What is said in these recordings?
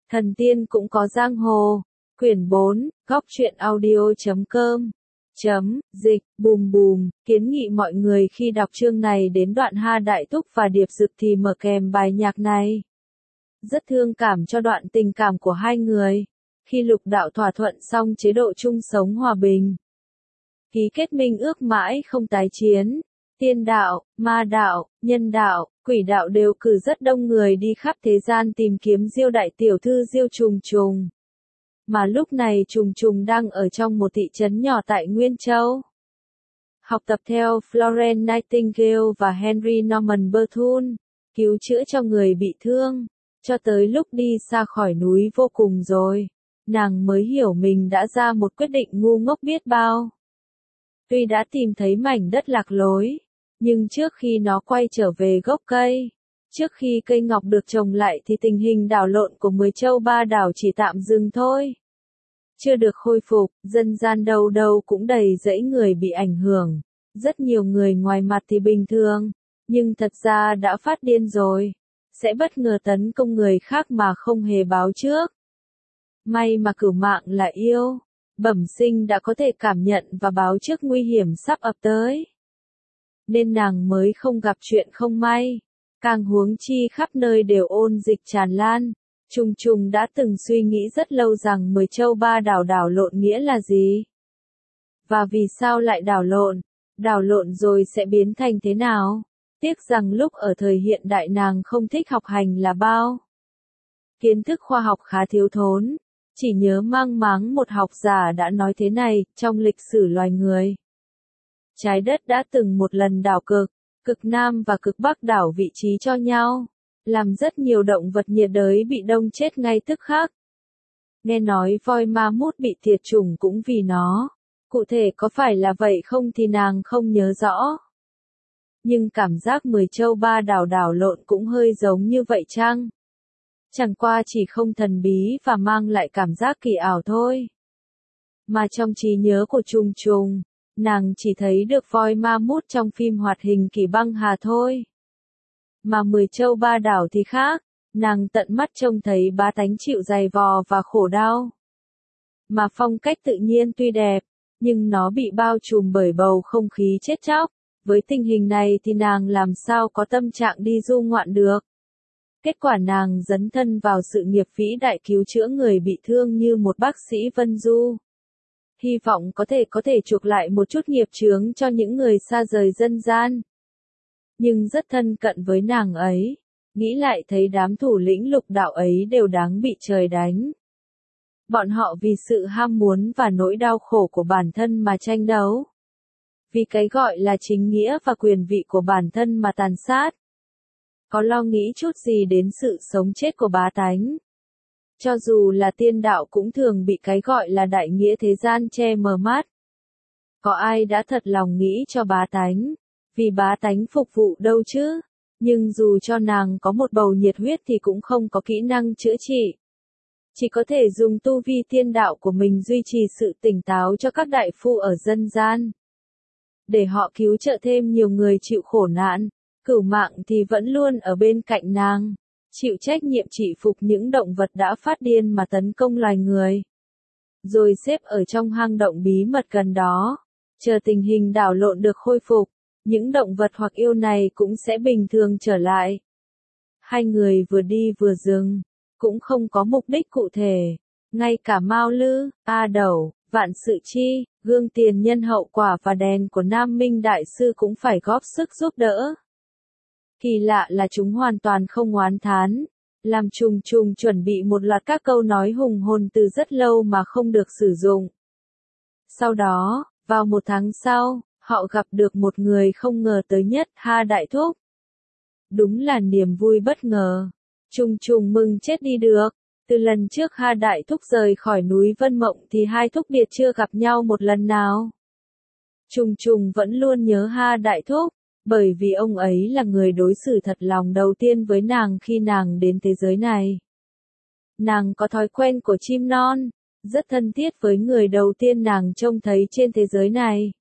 Thần tiên cũng có giang hồ. Quyển 4, góc truyện audio.com. Dịch, bùm bùm, kiến nghị mọi người khi đọc chương này đến đoạn Ha Đại Thúc và Điệp Dực thì mở kèm bài nhạc này. Rất thương cảm cho đoạn tình cảm của hai người. Khi lục đạo thỏa thuận xong chế độ chung sống hòa bình, ký kết minh ước mãi không tái chiến, tiên đạo, ma đạo, nhân đạo, quỷ đạo đều cử rất đông người đi khắp thế gian tìm kiếm Diêu đại tiểu thư Diêu Trùng Trùng. Mà lúc này Trùng Trùng đang ở trong một thị trấn nhỏ tại Nguyên Châu. Học tập theo Florence Nightingale và Henry Norman Bethune, cứu chữa cho người bị thương, cho tới lúc đi xa khỏi núi vô cùng rồi, nàng mới hiểu mình đã ra một quyết định ngu ngốc biết bao. Tuy đã tìm thấy mảnh đất lạc lối, nhưng trước khi nó quay trở về gốc cây, trước khi cây ngọc được trồng lại thì tình hình đảo lộn của 10 châu 3 đảo chỉ tạm dừng thôi. Chưa được khôi phục, dân gian đâu đâu cũng đầy rẫy người bị ảnh hưởng. Rất nhiều người ngoài mặt thì bình thường, nhưng thật ra đã phát điên rồi, sẽ bất ngờ tấn công người khác mà không hề báo trước. May mà Cửu Mạng là yêu, bẩm sinh đã có thể cảm nhận và báo trước nguy hiểm sắp ập tới, nên nàng mới không gặp chuyện không may. Càng huống chi khắp nơi đều ôn dịch tràn lan. Trùng Trùng đã từng suy nghĩ rất lâu rằng 10 châu 3 đảo đảo lộn nghĩa là gì? Và vì sao lại đảo lộn? Đảo lộn rồi sẽ biến thành thế nào? Tiếc rằng lúc ở thời hiện đại nàng không thích học hành là bao. Kiến thức khoa học khá thiếu thốn, chỉ nhớ mang máng một học giả đã nói thế này, trong lịch sử loài người. Trái đất đã từng một lần đảo cực Nam và cực Bắc đảo vị trí cho nhau, làm rất nhiều động vật nhiệt đới bị đông chết ngay tức khắc. Nghe nói voi ma mút bị tiệt chủng cũng vì nó. Cụ thể có phải là vậy không thì nàng không nhớ rõ. Nhưng cảm giác 10 châu 3 đảo đảo lộn cũng hơi giống như vậy chăng? Chẳng qua chỉ không thần bí và mang lại cảm giác kỳ ảo thôi. Mà trong trí nhớ của Trùng Trùng, nàng chỉ thấy được voi ma mút trong phim hoạt hình Kỳ Băng Hà thôi. Mà 10 châu 3 đảo thì khác, nàng tận mắt trông thấy bá tánh chịu dày vò và khổ đau. Mà phong cách tự nhiên tuy đẹp, nhưng nó bị bao trùm bởi bầu không khí chết chóc. Với tình hình này thì nàng làm sao có tâm trạng đi du ngoạn được. Kết quả nàng dấn thân vào sự nghiệp vĩ đại cứu chữa người bị thương như một bác sĩ Vân Du. Hy vọng có thể chuộc lại một chút nghiệp chướng cho những người xa rời dân gian. Nhưng rất thân cận với nàng ấy, nghĩ lại thấy đám thủ lĩnh lục đạo ấy đều đáng bị trời đánh. Bọn họ vì sự ham muốn và nỗi đau khổ của bản thân mà tranh đấu. Vì cái gọi là chính nghĩa và quyền vị của bản thân mà tàn sát. Có lo nghĩ chút gì đến sự sống chết của bá tánh. Cho dù là tiên đạo cũng thường bị cái gọi là đại nghĩa thế gian che mờ mắt. Có ai đã thật lòng nghĩ cho bá tánh, vì bá tánh phục vụ đâu chứ. Nhưng dù cho nàng có một bầu nhiệt huyết thì cũng không có kỹ năng chữa trị. Chỉ có thể dùng tu vi tiên đạo của mình duy trì sự tỉnh táo cho các đại phu ở dân gian. Để họ cứu trợ thêm nhiều người chịu khổ nạn. Cửu Mạng thì vẫn luôn ở bên cạnh nàng, chịu trách nhiệm trị phục những động vật đã phát điên mà tấn công loài người. Rồi xếp ở trong hang động bí mật gần đó, chờ tình hình đảo lộn được khôi phục, những động vật hoặc yêu này cũng sẽ bình thường trở lại. Hai người vừa đi vừa dừng, cũng không có mục đích cụ thể. Ngay cả Mao Lư, A Đẩu, Vạn Sự Chi, Gương Tiền Nhân Hậu Quả và đèn của Nam Minh Đại Sư cũng phải góp sức giúp đỡ. Kỳ lạ là chúng hoàn toàn không oán thán, làm Trùng Trùng chuẩn bị một loạt các câu nói hùng hồn từ rất lâu mà không được sử dụng. Sau đó, vào một tháng sau, họ gặp được một người không ngờ tới nhất, Ha Đại Thúc. Đúng là niềm vui bất ngờ. Trùng Trùng mừng chết đi được. Từ lần trước Ha Đại Thúc rời khỏi núi Vân Mộng thì hai thúc biệt chưa gặp nhau một lần nào. Trùng Trùng vẫn luôn nhớ Ha Đại Thúc, bởi vì ông ấy là người đối xử thật lòng đầu tiên với nàng khi nàng đến thế giới này. Nàng có thói quen của chim non, rất thân thiết với người đầu tiên nàng trông thấy trên thế giới này.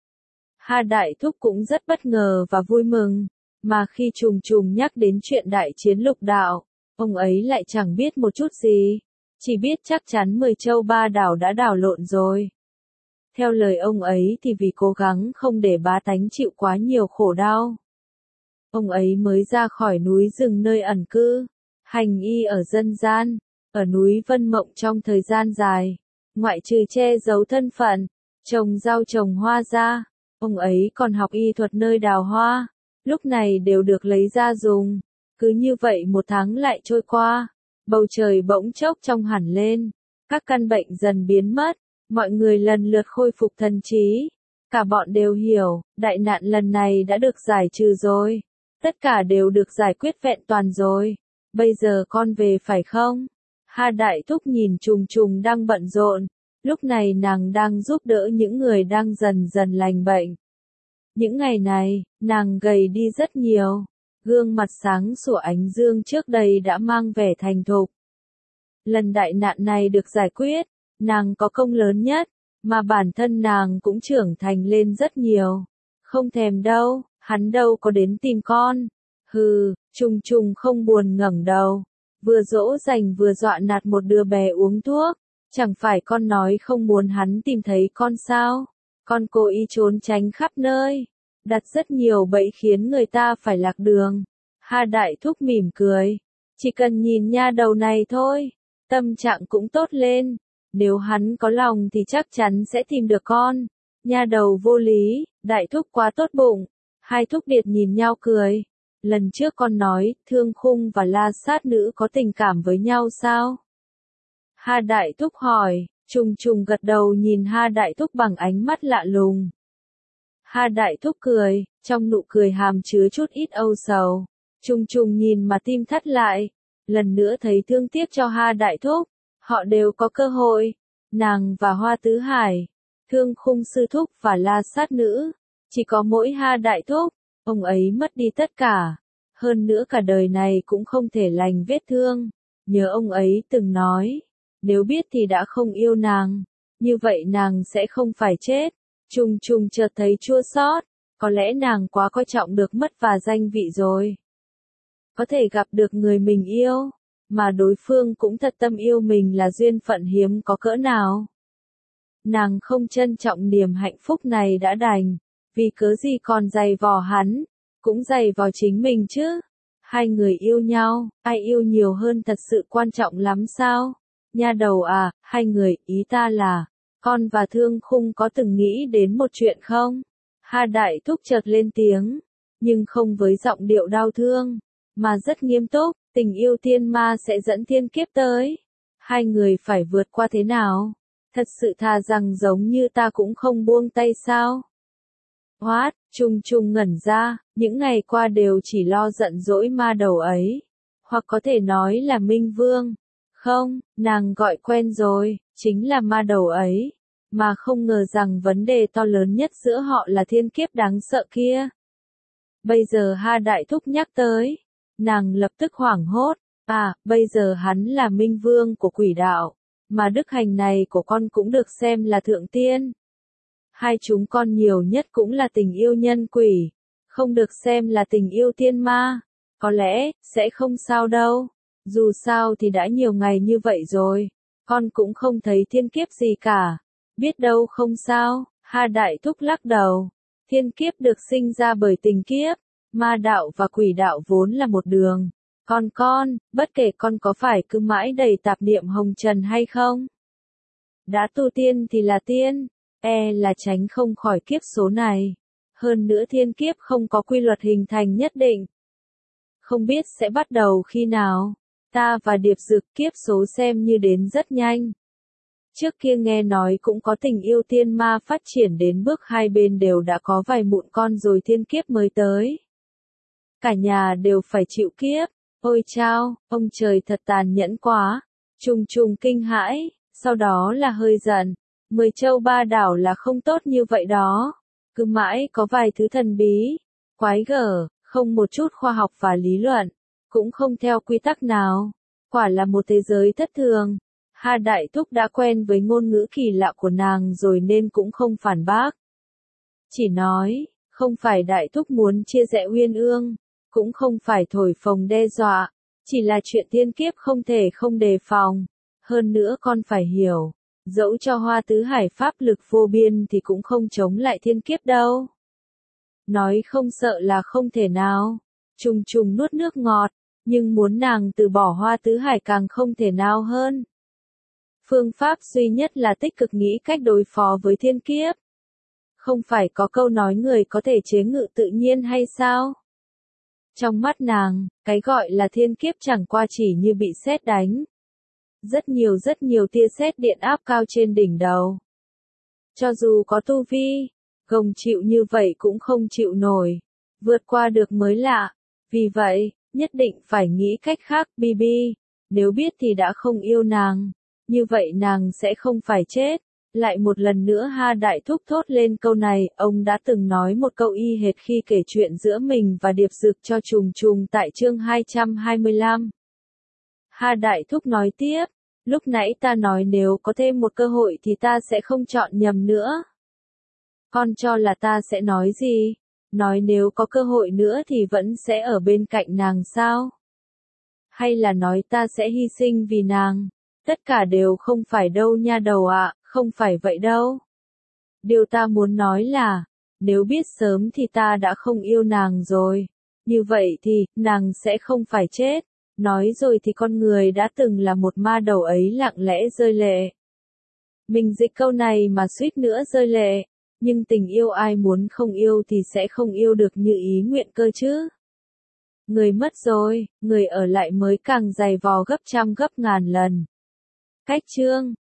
Ha Đại Thúc cũng rất bất ngờ và vui mừng, mà khi Trùng Trùng nhắc đến chuyện đại chiến lục đạo, ông ấy lại chẳng biết một chút gì. chỉ biết chắc chắn 10 châu 3 đảo đã đảo lộn rồi. Theo lời ông ấy thì vì cố gắng không để bá tánh chịu quá nhiều khổ đau, ông ấy mới ra khỏi núi rừng nơi ẩn cư, hành y ở dân gian, ở núi Vân Mộng trong thời gian dài, ngoại trừ che giấu thân phận, trồng rau trồng hoa ra, ông ấy còn học y thuật nơi đào hoa, lúc này đều được lấy ra dùng. Cứ như vậy một tháng lại trôi qua, bầu trời bỗng chốc trong hẳn lên, các căn bệnh dần biến mất, mọi người lần lượt khôi phục thần trí. Cả bọn đều hiểu, đại nạn lần này đã được giải trừ rồi. Tất cả đều được giải quyết vẹn toàn rồi. Bây giờ con về phải không? Ha Đại Thúc nhìn Trùng Trùng đang bận rộn. Lúc này nàng đang giúp đỡ những người đang dần dần lành bệnh. Những ngày này, nàng gầy đi rất nhiều. Gương mặt sáng sủa ánh dương trước đây đã mang vẻ thành thục. Lần đại nạn này được giải quyết, nàng có công lớn nhất, mà bản thân nàng cũng trưởng thành lên rất nhiều. Không thèm đâu, hắn đâu có đến tìm con. Hừ, Trùng Trùng không buồn ngẩng đầu, vừa dỗ dành vừa dọa nạt một đứa bé uống thuốc. Chẳng phải con nói không muốn hắn tìm thấy con sao? Con cố ý trốn tránh khắp nơi, đặt rất nhiều bẫy khiến người ta phải lạc đường. Ha Đại Thúc mỉm cười, chỉ cần nhìn nha đầu này thôi, tâm trạng cũng tốt lên. Nếu hắn có lòng thì chắc chắn sẽ tìm được con. Nha đầu vô lý, Đại Thúc quá tốt bụng. Hai thúc điệt nhìn nhau cười. Lần trước con nói, Thương Khung và La Sát Nữ có tình cảm với nhau sao? Ha Đại Thúc hỏi, Trùng Trùng gật đầu nhìn Ha Đại Thúc bằng ánh mắt lạ lùng. Ha Đại Thúc cười, trong nụ cười hàm chứa chút ít âu sầu. Trùng Trùng nhìn mà tim thắt lại, lần nữa thấy thương tiếc cho Ha Đại Thúc, họ đều có cơ hội. Nàng và Hoa Tứ Hải, Thương Khung sư thúc và La Sát Nữ, chỉ có mỗi Ha Đại Thúc, ông ấy mất đi tất cả. Hơn nữa cả đời này cũng không thể lành vết thương. Nhớ ông ấy từng nói, nếu biết thì đã không yêu nàng, như vậy nàng sẽ không phải chết. Trùng Trùng chợt thấy chua xót, có lẽ nàng quá coi trọng được mất và danh vị rồi. Có thể gặp được người mình yêu, mà đối phương cũng thật tâm yêu mình là duyên phận hiếm có cỡ nào. Nàng không trân trọng niềm hạnh phúc này đã đành, vì cớ gì còn giày vò hắn, cũng giày vò chính mình chứ. Hai người yêu nhau, ai yêu nhiều hơn thật sự quan trọng lắm sao? Nha đầu à, hai người, ý ta là, con và Thương Khung có từng nghĩ đến một chuyện không? Ha Đại Thúc chợt lên tiếng, nhưng không với giọng điệu đau thương, mà rất nghiêm túc, tình yêu thiên ma sẽ dẫn thiên kiếp tới. Hai người phải vượt qua thế nào? Thật sự thà rằng giống như ta cũng không buông tay sao? What? Trùng Trùng ngẩn ra, những ngày qua đều chỉ lo giận dỗi ma đầu ấy. Hoặc có thể nói là Minh Vương. Không, nàng gọi quen rồi, chính là ma đầu ấy. Mà không ngờ rằng vấn đề to lớn nhất giữa họ là thiên kiếp đáng sợ kia. Bây giờ Ha Đại Thúc nhắc tới, nàng lập tức hoảng hốt. À, bây giờ hắn là Minh Vương của quỷ đạo, mà đức hành này của con cũng được xem là thượng tiên. Hai chúng con nhiều nhất cũng là tình yêu nhân quỷ, không được xem là tình yêu tiên ma. Có lẽ, sẽ không sao đâu. Dù sao thì đã nhiều ngày như vậy rồi, con cũng không thấy thiên kiếp gì cả. Biết đâu không sao, Ha Đại Thúc lắc đầu. Thiên kiếp được sinh ra bởi tình kiếp, ma đạo và quỷ đạo vốn là một đường. Con, bất kể con có phải cứ mãi đầy tạp niệm hồng trần hay không. Đã tu tiên thì là tiên, là tránh không khỏi kiếp số này. Hơn nữa thiên kiếp không có quy luật hình thành nhất định. Không biết sẽ bắt đầu khi nào. Ta và Điệp Dực kiếp số xem như đến rất nhanh. Trước kia nghe nói cũng có tình yêu tiên ma phát triển đến bước hai bên đều đã có vài mụn con rồi thiên kiếp mới tới. Cả nhà đều phải chịu kiếp. Ôi chao, ông trời thật tàn nhẫn quá. Trùng Trùng kinh hãi, sau đó là hơi giận. 10 châu 3 đảo là không tốt như vậy đó. Cứ mãi có vài thứ thần bí, quái gở, không một chút khoa học và lý luận, cũng không theo quy tắc nào. Quả là một thế giới thất thường. Ha Đại Thúc đã quen với ngôn ngữ kỳ lạ của nàng rồi nên cũng không phản bác. Chỉ nói, không phải Đại Thúc muốn chia rẽ Uyên Ương, cũng không phải thổi phồng đe dọa, chỉ là chuyện thiên kiếp không thể không đề phòng. Hơn nữa con phải hiểu, dẫu cho Hoa Tứ Hải pháp lực vô biên thì cũng không chống lại thiên kiếp đâu. Nói không sợ là không thể nào. Trùng trùng nuốt nước ngọt, nhưng muốn nàng từ bỏ Hoa Tứ Hải càng không thể nào hơn. Phương pháp duy nhất là tích cực nghĩ cách đối phó với thiên kiếp. Không phải có câu nói người có thể chế ngự tự nhiên hay sao? Trong mắt nàng, cái gọi là thiên kiếp chẳng qua chỉ như bị sét đánh. Rất nhiều tia sét điện áp cao trên đỉnh đầu. Cho dù có tu vi, gồng chịu như vậy cũng không chịu nổi. Vượt qua được mới lạ. Vì vậy, nhất định phải nghĩ cách khác. Bibi, nếu biết thì đã không yêu nàng. Như vậy nàng sẽ không phải chết. Lại một lần nữa Ha Đại Thúc thốt lên câu này, ông đã từng nói một câu y hệt khi kể chuyện giữa mình và Điệp Dực cho Trùng Trùng tại chương 225. Ha Đại Thúc nói tiếp, lúc nãy ta nói nếu có thêm một cơ hội thì ta sẽ không chọn nhầm nữa. Con cho là ta sẽ nói gì? Nói nếu có cơ hội nữa thì vẫn sẽ ở bên cạnh nàng sao? Hay là nói ta sẽ hy sinh vì nàng? Tất cả đều không phải đâu nha đầu ạ, không phải vậy đâu. Điều ta muốn nói là, nếu biết sớm thì ta đã không yêu nàng rồi. Như vậy thì, nàng sẽ không phải chết. Nói rồi thì con người đã từng là một ma đầu ấy lặng lẽ rơi lệ. Mình dịch câu này mà suýt nữa rơi lệ. Nhưng tình yêu ai muốn không yêu thì sẽ không yêu được như ý nguyện cơ chứ. Người mất rồi, người ở lại mới càng dày vò gấp trăm gấp ngàn lần. Cách chương